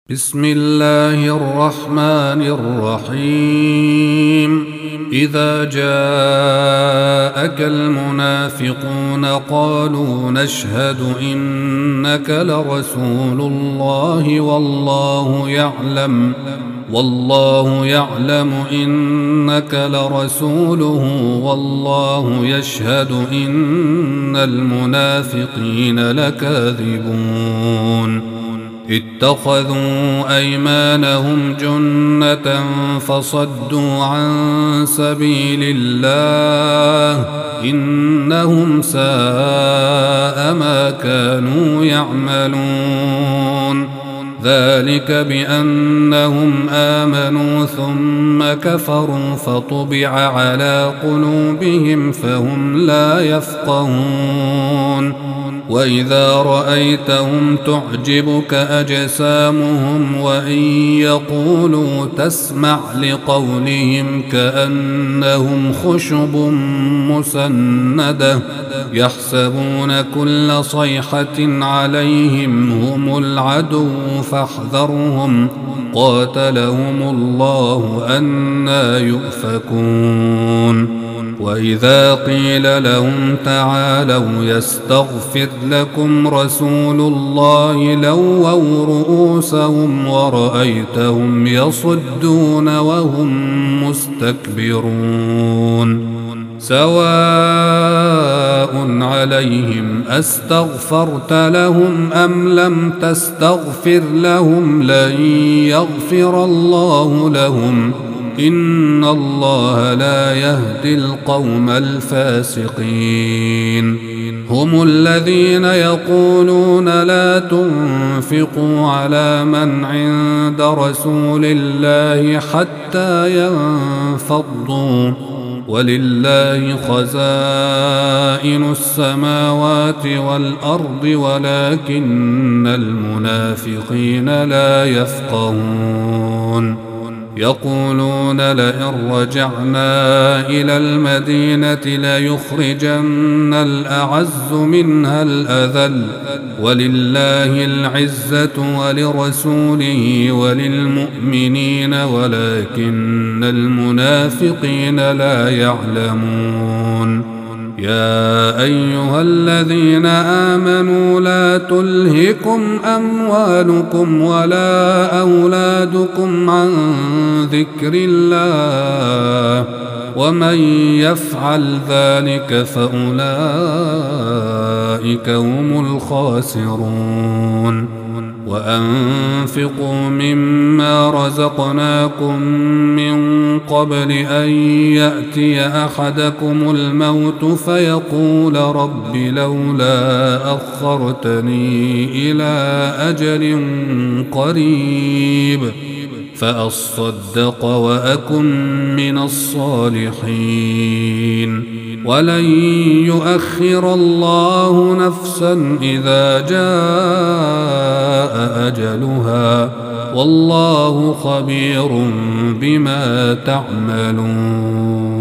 بسم الله الرحمن الرحيم. إذا جاءك المنافقون قالوا نشهد إنك لرسول الله والله يعلم إنك لرسوله والله يشهد إن المنافقين لكاذبون. اتخذوا أيمانهم جنة فصدوا عن سبيل الله إنهم ساء ما كانوا يعملون. ذلك بأنهم آمنوا ثم كفروا فطبع على قلوبهم فهم لا يفقهون. وإذا رأيتهم تعجبك أجسامهم وإن يقولوا تسمع لقولهم كأنهم خشب مسندة يحسبون كل صيحة عليهم هم العدو فاحذرهم قاتلهم الله أنى يؤفكون. وإذا قيل لهم تعالوا يستغفر لكم رسول الله لووا رؤوسهم ورأيتهم يصدون وهم مستكبرون. سواء عليهم أستغفرت لهم أم لم تستغفر لهم لن يغفر الله لهم إن الله لا يهدي القوم الفاسقين. هم الذين يقولون لا تنفقوا على من عند رسول الله حتى ينفضوا ولله خزائن السماوات والأرض ولكن المنافقين لا يفقهون. يقولون لئن رجعنا إلى المدينة ليخرجن الأعز منها الأذل ولله العزة ولرسوله وللمؤمنين ولكن المنافقين لا يعلمون. يا أيها الذين آمنوا لا تلهكم أموالكم ولا أولادكم عن ذكر الله ومن يفعل ذلك فأولئك هم الخاسرون. وأنفقوا مما رزقناكم من قبل أن يأتي أحدكم الموت فيقول رب لولا أخرتني إلى أجل قريب فأصدق وأكن من الصالحين ولن يؤخر الله نفسا إذا جاء أجلها والله خبير بما تعملون.